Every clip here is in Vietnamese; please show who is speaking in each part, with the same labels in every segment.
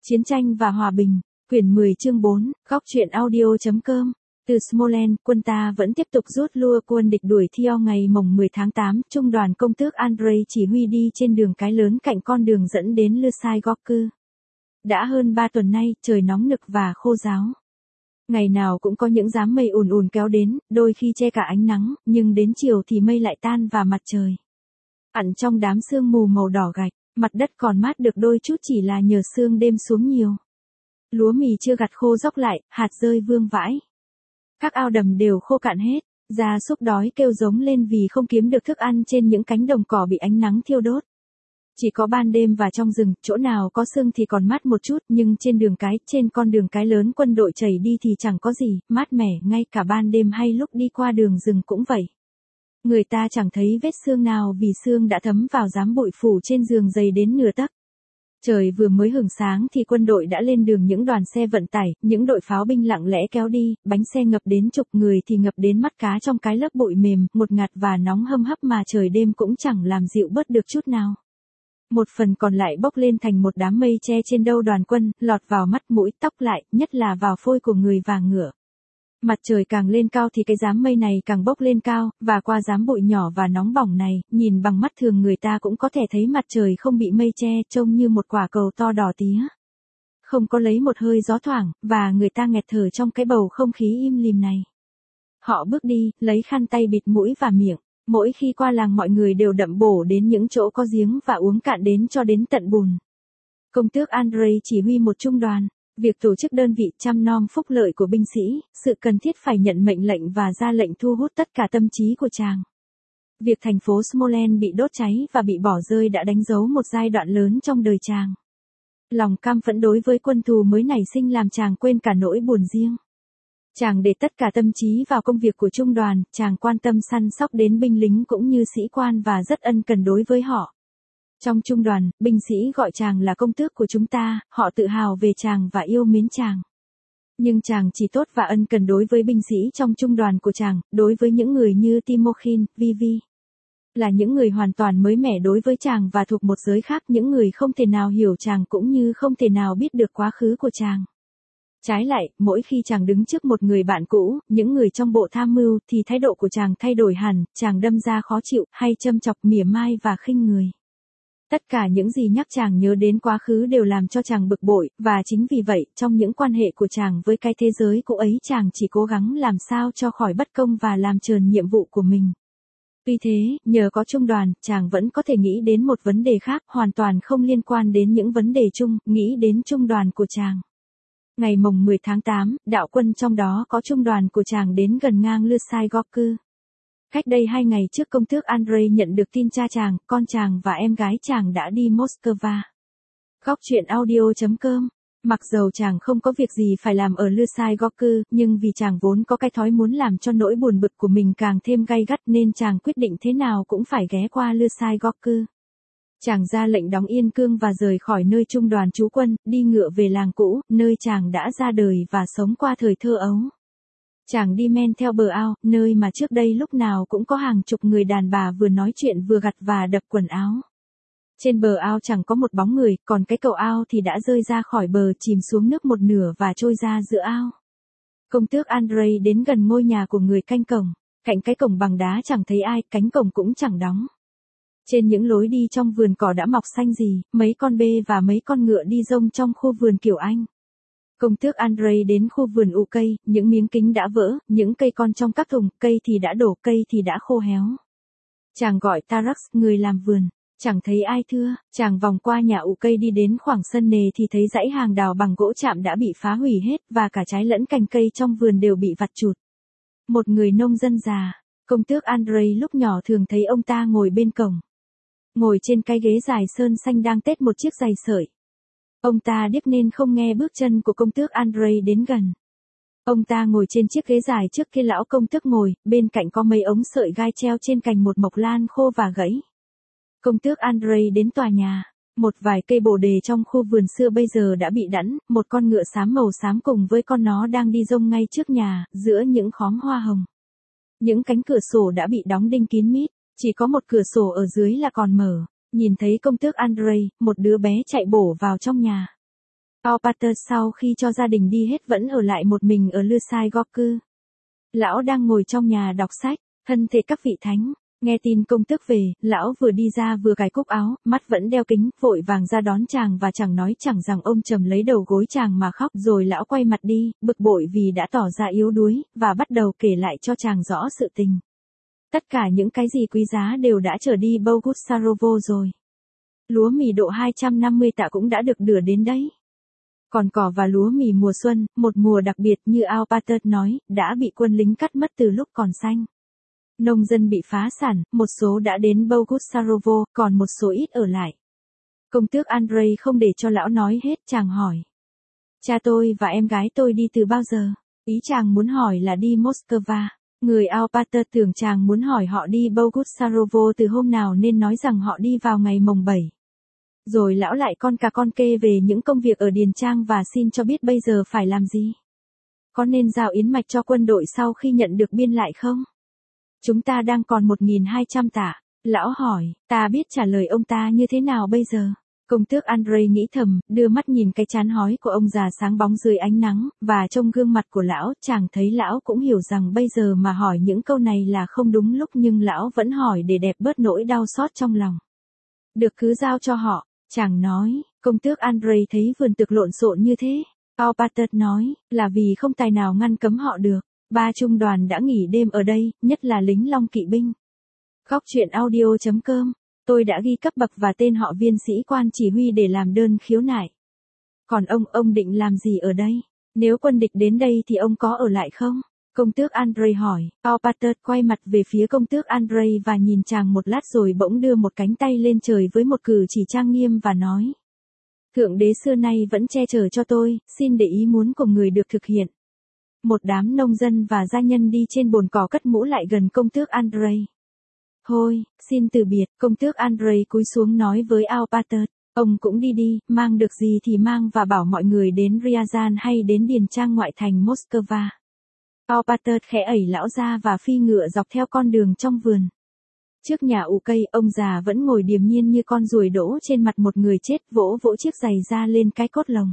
Speaker 1: Chiến tranh và hòa bình, quyển 10 chương 4, góc truyện audio.com. Từ Smolensk, quân ta vẫn tiếp tục rút lui quân địch đuổi theo ngày mồng 10 tháng 8, trung đoàn công tước Andrei chỉ huy đi trên đường cái lớn cạnh con đường dẫn đến Lysy-Gorky. Đã hơn 3 tuần nay, trời nóng nực và khô ráo. Ngày nào cũng có những đám mây ùn ùn kéo đến, đôi khi che cả ánh nắng, nhưng đến chiều thì mây lại tan và mặt trời ẩn trong đám sương mù màu đỏ gạch. Mặt đất còn mát được đôi chút chỉ là nhờ sương đêm xuống nhiều. Lúa mì chưa gặt khô róc lại, hạt rơi vương vãi. Các ao đầm đều khô cạn hết, gia súc đói kêu giống lên vì không kiếm được thức ăn trên những cánh đồng cỏ bị ánh nắng thiêu đốt. Chỉ có ban đêm và trong rừng, chỗ nào có sương thì còn mát một chút, nhưng trên con đường cái lớn quân đội chảy đi thì chẳng có gì, mát mẻ, ngay cả ban đêm hay lúc đi qua đường rừng cũng vậy. Người ta chẳng thấy vết sương nào vì sương đã thấm vào dám bụi phủ trên giường dày đến nửa tấc. Trời vừa mới hửng sáng thì quân đội đã lên đường, những đoàn xe vận tải, những đội pháo binh lặng lẽ kéo đi, bánh xe ngập đến chục người thì ngập đến mắt cá trong cái lớp bụi mềm, ngột ngạt và nóng hâm hấp mà trời đêm cũng chẳng làm dịu bớt được chút nào. Một phần còn lại bốc lên thành một đám mây che trên đầu đoàn quân, lọt vào mắt mũi tóc lại, nhất là vào phôi của người và ngựa. Mặt trời càng lên cao thì cái đám mây này càng bốc lên cao, và qua đám bụi nhỏ và nóng bỏng này, nhìn bằng mắt thường người ta cũng có thể thấy mặt trời không bị mây che, trông như một quả cầu to đỏ tía. Không có lấy một hơi gió thoảng, và người ta nghẹt thở trong cái bầu không khí im lìm này. Họ bước đi, lấy khăn tay bịt mũi và miệng. Mỗi khi qua làng mọi người đều đậm bổ đến những chỗ có giếng và uống cạn đến cho đến tận bùn. Công tước Andrei chỉ huy một trung đoàn. Việc tổ chức đơn vị chăm nom phúc lợi của binh sĩ, sự cần thiết phải nhận mệnh lệnh và ra lệnh thu hút tất cả tâm trí của chàng. Việc thành phố Smolensk bị đốt cháy và bị bỏ rơi đã đánh dấu một giai đoạn lớn trong đời chàng. Lòng căm phẫn đối với quân thù mới nảy sinh làm chàng quên cả nỗi buồn riêng. Chàng để tất cả tâm trí vào công việc của trung đoàn, chàng quan tâm săn sóc đến binh lính cũng như sĩ quan và rất ân cần đối với họ. Trong trung đoàn, binh sĩ gọi chàng là công tước của chúng ta, họ tự hào về chàng và yêu mến chàng. Nhưng chàng chỉ tốt và ân cần đối với binh sĩ trong trung đoàn của chàng, đối với những người như Timokhin, Vivi. Là những người hoàn toàn mới mẻ đối với chàng và thuộc một giới khác, những người không thể nào hiểu chàng cũng như không thể nào biết được quá khứ của chàng. Trái lại, mỗi khi chàng đứng trước một người bạn cũ, những người trong bộ tham mưu, thì thái độ của chàng thay đổi hẳn, chàng đâm ra khó chịu, hay châm chọc mỉa mai và khinh người. Tất cả những gì nhắc chàng nhớ đến quá khứ đều làm cho chàng bực bội, và chính vì vậy, trong những quan hệ của chàng với cái thế giới cũ ấy chàng chỉ cố gắng làm sao cho khỏi bất công và làm tròn nhiệm vụ của mình. Tuy thế, nhờ có trung đoàn, chàng vẫn có thể nghĩ đến một vấn đề khác, hoàn toàn không liên quan đến những vấn đề chung, nghĩ đến trung đoàn của chàng. Ngày mồng 10 tháng 8, đạo quân trong đó có trung đoàn của chàng đến gần ngang Lysy-Gorky. Cách đây 2 ngày trước công tước Andrei nhận được tin cha chàng, con chàng và em gái chàng đã đi Moscow. Góc truyện audio.com. Mặc dầu chàng không có việc gì phải làm ở Lysy-Gorky, nhưng vì chàng vốn có cái thói muốn làm cho nỗi buồn bực của mình càng thêm gay gắt nên chàng quyết định thế nào cũng phải ghé qua Lysy-Gorky. Chàng ra lệnh đóng yên cương và rời khỏi nơi trung đoàn trú quân, đi ngựa về làng cũ, nơi chàng đã ra đời và sống qua thời thơ ấu. Chàng đi men theo bờ ao, nơi mà trước đây lúc nào cũng có hàng chục người đàn bà vừa nói chuyện vừa gặt và đập quần áo. Trên bờ ao chẳng có một bóng người, còn cái cầu ao thì đã rơi ra khỏi bờ, chìm xuống nước một nửa và trôi ra giữa ao. Công tước Andrei đến gần ngôi nhà của người canh cổng. Cạnh cái cổng bằng đá chẳng thấy ai, cánh cổng cũng chẳng đóng. Trên những lối đi trong vườn cỏ đã mọc xanh gì, mấy con bê và mấy con ngựa đi rông trong khu vườn kiểu Anh. Công tước Andrei đến khu vườn ụ cây, những miếng kính đã vỡ, những cây con trong các thùng, cây thì đã đổ, cây thì đã khô héo. Chàng gọi Tarax, người làm vườn, chẳng thấy ai thưa, chàng vòng qua nhà ụ cây đi đến khoảng sân nề thì thấy dãy hàng đào bằng gỗ chạm đã bị phá hủy hết và cả trái lẫn cành cây trong vườn đều bị vặt chụt. Một người nông dân già, công tước Andrei lúc nhỏ thường thấy ông ta ngồi bên cổng. Ngồi trên cái ghế dài sơn xanh đang tết một chiếc giày sợi. Ông ta điếc nên không nghe bước chân của công tước Andrei đến gần. Ông ta ngồi trên chiếc ghế dài trước kia lão công tước ngồi, bên cạnh có mấy ống sợi gai treo trên cành một mộc lan khô và gãy. Công tước Andrei đến tòa nhà. Một vài cây bồ đề trong khu vườn xưa bây giờ đã bị đẵn, một con ngựa xám màu xám cùng với con nó đang đi rông ngay trước nhà, giữa những khóm hoa hồng. Những cánh cửa sổ đã bị đóng đinh kín mít, chỉ có một cửa sổ ở dưới là còn mở. Nhìn thấy công tước Andrei, một đứa bé chạy bổ vào trong nhà. Alpater sau khi cho gia đình đi hết vẫn ở lại một mình ở Lusai Gorku. Lão đang ngồi trong nhà đọc sách, thân thể các vị thánh. Nghe tin công tước về, lão vừa đi ra vừa cài cúc áo, mắt vẫn đeo kính, vội vàng ra đón chàng và chẳng nói chẳng rằng ôm chầm lấy đầu gối chàng mà khóc, rồi lão quay mặt đi, bực bội vì đã tỏ ra yếu đuối, và bắt đầu kể lại cho chàng rõ sự tình. Tất cả những cái gì quý giá đều đã trở đi Bogusarovo rồi. Lúa mì độ 250 tạ cũng đã được đưa đến đấy. Còn cỏ và lúa mì mùa xuân, một mùa đặc biệt như Alpater nói, đã bị quân lính cắt mất từ lúc còn xanh. Nông dân bị phá sản, một số đã đến Bogusarovo, còn một số ít ở lại. Công tước Andrei không để cho lão nói hết, chàng hỏi. Cha tôi và em gái tôi đi từ bao giờ? Ý chàng muốn hỏi là đi Moscow. Người Alpater tưởng chàng muốn hỏi họ đi Bogusarovo từ hôm nào nên nói rằng họ đi vào ngày mồng 7. Rồi lão lại con cà con kê về những công việc ở Điền Trang và xin cho biết bây giờ phải làm gì. Có nên giao yến mạch cho quân đội sau khi nhận được biên lại không? Chúng ta đang còn 1.200 tạ. Lão hỏi, ta biết trả lời ông ta như thế nào bây giờ? Công tước Andrei nghĩ thầm, đưa mắt nhìn cái trán hói của ông già sáng bóng dưới ánh nắng, và trong gương mặt của lão, chàng thấy lão cũng hiểu rằng bây giờ mà hỏi những câu này là không đúng lúc, nhưng lão vẫn hỏi để dẹp bớt nỗi đau xót trong lòng. Được, cứ giao cho họ, chàng nói. Công tước Andrei thấy vườn tược lộn xộn như thế. Alpater nói, là vì không tài nào ngăn cấm họ được. 3 trung đoàn đã nghỉ đêm ở đây, nhất là lính Long Kỵ binh. Góc truyện audio.com. Tôi đã ghi cấp bậc và tên họ viên sĩ quan chỉ huy để làm đơn khiếu nại. Còn ông định làm gì ở đây? Nếu quân địch đến đây thì ông có ở lại không? Công tước Andrei hỏi. Alpater quay mặt về phía công tước Andrei và nhìn chàng một lát rồi bỗng đưa một cánh tay lên trời với một cử chỉ trang nghiêm và nói. Thượng đế xưa nay vẫn che chở cho tôi, xin để ý muốn của người được thực hiện. Một đám nông dân và gia nhân đi trên bồn cỏ cất mũ lại gần công tước Andrei. Thôi, xin từ biệt, công tước Andrei cúi xuống nói với Alpater. Ông cũng đi đi, mang được gì thì mang và bảo mọi người đến Ryazan hay đến Điền Trang ngoại thành Moscow. Alpater khẽ ẩy lão ra và phi ngựa dọc theo con đường trong vườn. Trước nhà ụ cây, ông già vẫn ngồi điềm nhiên như con ruồi đỗ trên mặt một người chết, vỗ vỗ chiếc giày ra lên cái cốt lồng.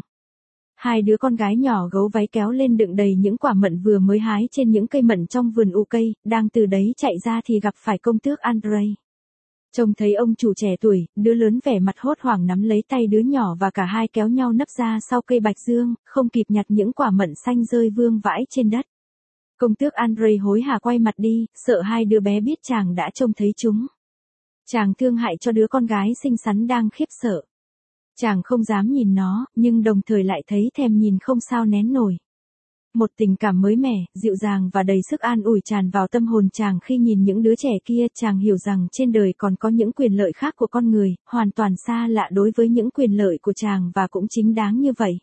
Speaker 1: 2 đứa con gái nhỏ gấu váy kéo lên đựng đầy những quả mận vừa mới hái trên những cây mận trong vườn ụ cây, đang từ đấy chạy ra thì gặp phải công tước Andrei. Trông thấy ông chủ trẻ tuổi, đứa lớn vẻ mặt hốt hoảng nắm lấy tay đứa nhỏ và cả hai kéo nhau nấp ra sau cây bạch dương, không kịp nhặt những quả mận xanh rơi vương vãi trên đất. Công tước Andrei hối hả quay mặt đi, sợ 2 đứa bé biết chàng đã trông thấy chúng. Chàng thương hại cho đứa con gái xinh xắn đang khiếp sợ. Chàng không dám nhìn nó, nhưng đồng thời lại thấy thèm nhìn không sao nén nổi. Một tình cảm mới mẻ, dịu dàng và đầy sức an ủi tràn vào tâm hồn chàng khi nhìn những đứa trẻ kia. Chàng hiểu rằng trên đời còn có những quyền lợi khác của con người, hoàn toàn xa lạ đối với những quyền lợi của chàng và cũng chính đáng như vậy.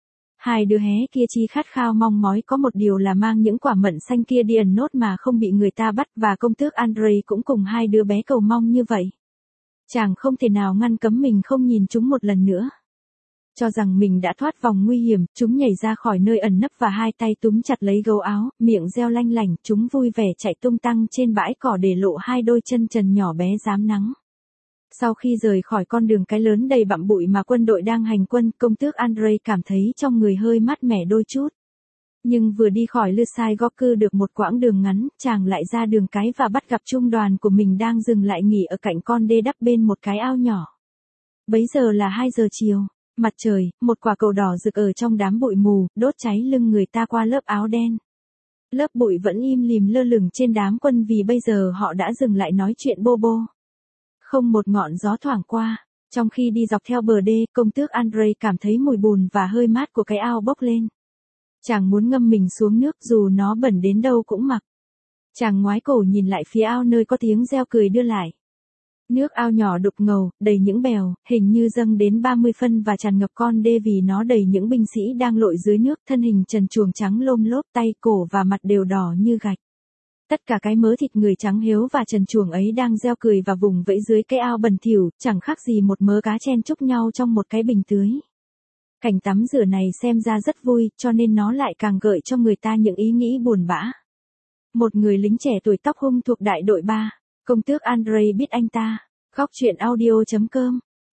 Speaker 1: 2 đứa hé kia chi khát khao mong mói có một điều là mang những quả mận xanh kia đi ẩn nốt mà không bị người ta bắt, và công tước Andrei cũng cùng 2 đứa bé cầu mong như vậy. Chàng không thể nào ngăn cấm mình không nhìn chúng một lần nữa. Cho rằng mình đã thoát vòng nguy hiểm, chúng nhảy ra khỏi nơi ẩn nấp và 2 tay túm chặt lấy gấu áo, miệng reo lanh lảnh, chúng vui vẻ chạy tung tăng trên bãi cỏ để lộ 2 đôi chân trần nhỏ bé rám nắng. Sau khi rời khỏi con đường cái lớn đầy bặm bụi mà quân đội đang hành quân, công tước Andrei cảm thấy trong người hơi mát mẻ đôi chút. Nhưng vừa đi khỏi Lusai Gorku được một quãng đường ngắn, chàng lại ra đường cái và bắt gặp trung đoàn của mình đang dừng lại nghỉ ở cạnh con đê đắp bên một cái ao nhỏ. Bấy giờ là 2 giờ chiều, mặt trời, một quả cầu đỏ rực ở trong đám bụi mù, đốt cháy lưng người ta qua lớp áo đen. Lớp bụi vẫn im lìm lơ lửng trên đám quân vì bây giờ họ đã dừng lại nói chuyện bô bô. Không một ngọn gió thoảng qua. Trong khi đi dọc theo bờ đê, công tước Andrei cảm thấy mùi bùn và hơi mát của cái ao bốc lên. Chàng muốn ngâm mình xuống nước dù nó bẩn đến đâu cũng mặc. Chàng ngoái cổ nhìn lại phía ao nơi có tiếng reo cười đưa lại. Nước ao nhỏ đục ngầu, đầy những bèo, hình như dâng đến 30 phân và tràn ngập con đê vì nó đầy những binh sĩ đang lội dưới nước, thân hình trần truồng trắng lôm lốp, tay, cổ và mặt đều đỏ như gạch. Tất cả cái mớ thịt người trắng hiếu và trần truồng ấy đang reo cười và vùng vẫy dưới cái ao bẩn thỉu, chẳng khác gì một mớ cá chen chúc nhau trong một cái bình tưới. Cảnh tắm rửa này xem ra rất vui, cho nên nó lại càng gợi cho người ta những ý nghĩ buồn bã. Một người lính trẻ tuổi tóc hung thuộc đại đội 3, công tước Andrei biết anh ta. Góc truyện audio.com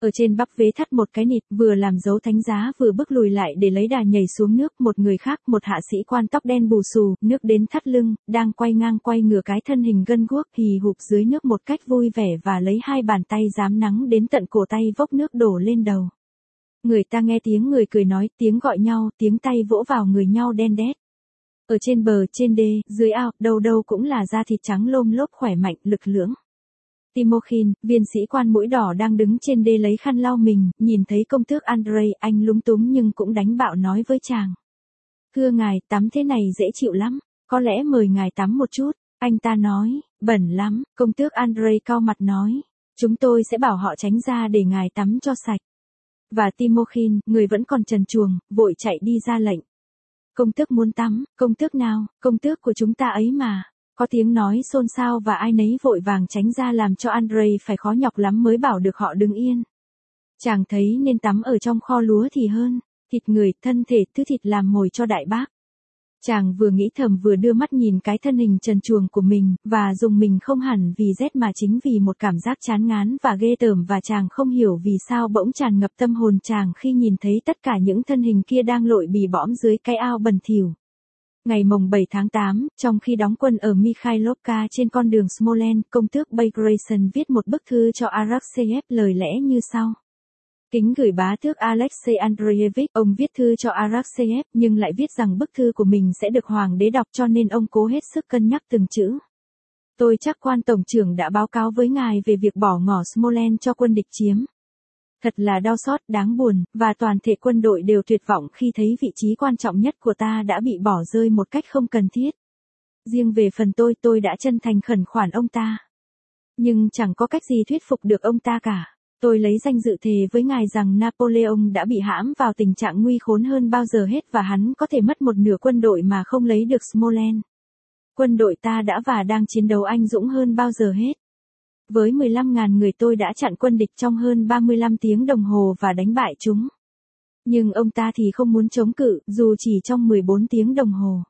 Speaker 1: Ở trên bắp vế thắt một cái nịt, vừa làm dấu thánh giá vừa bước lùi lại để lấy đà nhảy xuống nước. Một người khác, một hạ sĩ quan tóc đen bù xù, nước đến thắt lưng, đang quay ngang quay ngửa cái thân hình gân guốc hì hục dưới nước một cách vui vẻ và lấy hai bàn tay rám nắng đến tận cổ tay vốc nước đổ lên đầu. Người ta nghe tiếng người cười nói, tiếng gọi nhau, tiếng tay vỗ vào người nhau đen đét. Ở trên bờ, trên đê, dưới ao, đâu đâu cũng là da thịt trắng lôm lốp khỏe mạnh, lực lưỡng. Timokhin, viên sĩ quan mũi đỏ đang đứng trên đê lấy khăn lau mình, nhìn thấy công tước Andrei, anh lúng túng nhưng cũng đánh bạo nói với chàng. Thưa ngài, tắm thế này dễ chịu lắm, có lẽ mời ngài tắm một chút. Anh ta nói, bẩn lắm, công tước Andrei cau mặt nói. Chúng tôi sẽ bảo họ tránh ra để ngài tắm cho sạch. Và Timokhin, người vẫn còn trần truồng, vội chạy đi ra lệnh. Công tước muốn tắm, công tước nào, công tước của chúng ta ấy mà. Có tiếng nói xôn xao và ai nấy vội vàng tránh ra làm cho Andrei phải khó nhọc lắm mới bảo được họ đứng yên. Chàng thấy nên tắm ở trong kho lúa thì hơn, thịt người, thân thể, thứ thịt làm mồi cho đại bác. Chàng vừa nghĩ thầm vừa đưa mắt nhìn cái thân hình trần truồng của mình, và dùng mình không hẳn vì rét mà chính vì một cảm giác chán ngán và ghê tởm, và chàng không hiểu vì sao bỗng tràn ngập tâm hồn chàng khi nhìn thấy tất cả những thân hình kia đang lội bì bõm dưới cái ao bẩn thỉu. Ngày mồng 7 tháng 8, trong khi đóng quân ở Mikhailovka trên con đường Smolensk, công tước Bagration viết một bức thư cho Arakcheyev, lời lẽ như sau. Kính gửi bá tước Alexei Andreyevich, ông viết thư cho Arakcheyev nhưng lại viết rằng bức thư của mình sẽ được hoàng đế đọc, cho nên ông cố hết sức cân nhắc từng chữ. Tôi chắc quan tổng trưởng đã báo cáo với ngài về việc bỏ ngỏ Smolensk cho quân địch chiếm. Thật là đau xót, đáng buồn, và toàn thể quân đội đều tuyệt vọng khi thấy vị trí quan trọng nhất của ta đã bị bỏ rơi một cách không cần thiết. Riêng về phần tôi đã chân thành khẩn khoản ông ta. Nhưng chẳng có cách gì thuyết phục được ông ta cả. Tôi lấy danh dự thề với ngài rằng Napoleon đã bị hãm vào tình trạng nguy khốn hơn bao giờ hết và hắn có thể mất một nửa quân đội mà không lấy được Smolensk. Quân đội ta đã và đang chiến đấu anh dũng hơn bao giờ hết. Với 15.000 người tôi đã chặn quân địch trong hơn 35 tiếng đồng hồ và đánh bại chúng. Nhưng ông ta thì không muốn chống cự, dù chỉ trong 14 tiếng đồng hồ.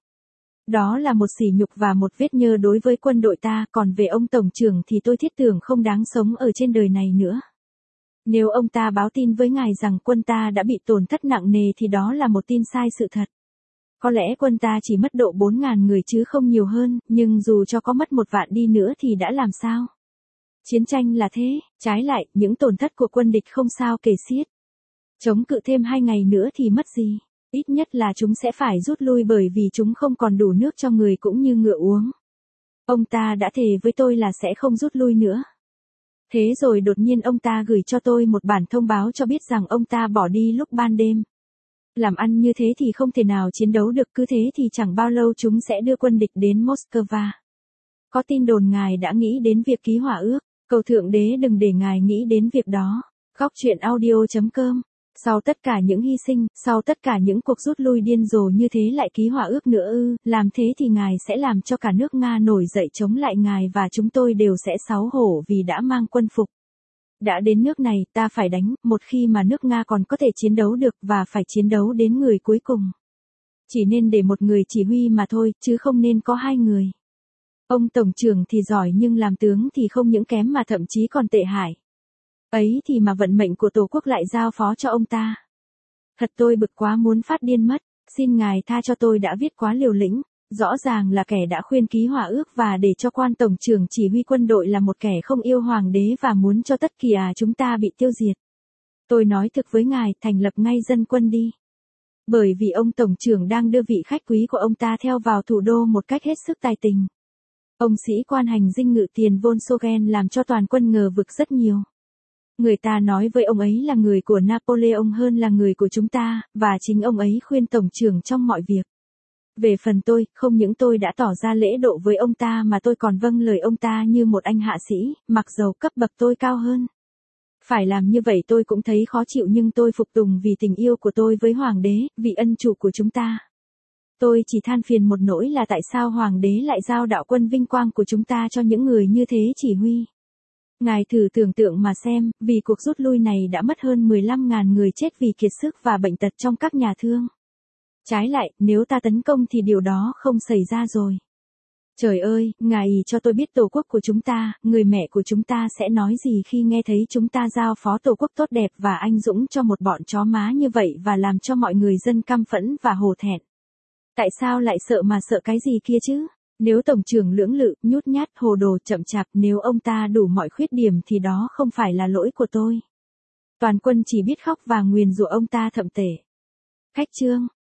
Speaker 1: Đó là một sỉ nhục và một vết nhơ đối với quân đội ta, còn về ông tổng trưởng thì tôi thiết tưởng không đáng sống ở trên đời này nữa. Nếu ông ta báo tin với ngài rằng quân ta đã bị tổn thất nặng nề thì đó là một tin sai sự thật. Có lẽ quân ta chỉ mất độ 4.000 người chứ không nhiều hơn, nhưng dù cho có mất 1 vạn đi nữa thì đã làm sao? Chiến tranh là thế, trái lại, những tổn thất của quân địch không sao kể xiết. Chống cự thêm 2 ngày nữa thì mất gì? Ít nhất là chúng sẽ phải rút lui bởi vì chúng không còn đủ nước cho người cũng như ngựa uống. Ông ta đã thề với tôi là sẽ không rút lui nữa. Thế rồi đột nhiên ông ta gửi cho tôi một bản thông báo cho biết rằng ông ta bỏ đi lúc ban đêm. Làm ăn như thế thì không thể nào chiến đấu được, cứ thế thì chẳng bao lâu chúng sẽ đưa quân địch đến Moscow. Có tin đồn ngài đã nghĩ đến việc ký hòa ước, cầu Thượng Đế đừng để ngài nghĩ đến việc đó. Góc truyện audio.com. Sau tất cả những hy sinh, sau tất cả những cuộc rút lui điên rồ như thế lại ký hòa ước nữa ư? Làm thế thì ngài sẽ làm cho cả nước Nga nổi dậy chống lại ngài và chúng tôi đều sẽ xấu hổ vì đã mang quân phục. Đã đến nước này, ta phải đánh, một khi mà nước Nga còn có thể chiến đấu được và phải chiến đấu đến người cuối cùng. Chỉ nên để một người chỉ huy mà thôi, chứ không nên có 2 người. Ông tổng trưởng thì giỏi nhưng làm tướng thì không những kém mà thậm chí còn tệ hại. Ấy thì mà vận mệnh của Tổ quốc lại giao phó cho ông ta. Thật tôi bực quá muốn phát điên mất, xin ngài tha cho tôi đã viết quá liều lĩnh, rõ ràng là kẻ đã khuyên ký hòa ước và để cho quan tổng trưởng chỉ huy quân đội là một kẻ không yêu hoàng đế và muốn cho tất cả chúng ta bị tiêu diệt. Tôi nói thực với ngài, thành lập ngay dân quân đi. Bởi vì ông tổng trưởng đang đưa vị khách quý của ông ta theo vào thủ đô một cách hết sức tài tình. Ông sĩ quan hành dinh ngự tiền Volkswagen làm cho toàn quân ngờ vực rất nhiều. Người ta nói với ông ấy là người của Napoleon hơn là người của chúng ta, và chính ông ấy khuyên tổng trưởng trong mọi việc. Về phần tôi, không những tôi đã tỏ ra lễ độ với ông ta mà tôi còn vâng lời ông ta như một anh hạ sĩ, mặc dầu cấp bậc tôi cao hơn. Phải làm như vậy tôi cũng thấy khó chịu nhưng tôi phục tùng vì tình yêu của tôi với hoàng đế, vị ân chủ của chúng ta. Tôi chỉ than phiền một nỗi là tại sao hoàng đế lại giao đạo quân vinh quang của chúng ta cho những người như thế chỉ huy. Ngài thử tưởng tượng mà xem, vì cuộc rút lui này đã mất hơn 15.000 người chết vì kiệt sức và bệnh tật trong các nhà thương. Trái lại, nếu ta tấn công thì điều đó không xảy ra rồi. Trời ơi, ngài cho tôi biết tổ quốc của chúng ta, người mẹ của chúng ta sẽ nói gì khi nghe thấy chúng ta giao phó tổ quốc tốt đẹp và anh dũng cho một bọn chó má như vậy và làm cho mọi người dân căm phẫn và hổ thẹn. Tại sao lại sợ mà sợ cái gì kia chứ? Nếu tổng trưởng lưỡng lự, nhút nhát, hồ đồ, chậm chạp, nếu ông ta đủ mọi khuyết điểm thì đó không phải là lỗi của tôi. Toàn quân chỉ biết khóc và nguyền rủa ông ta thậm tệ. Khách trương.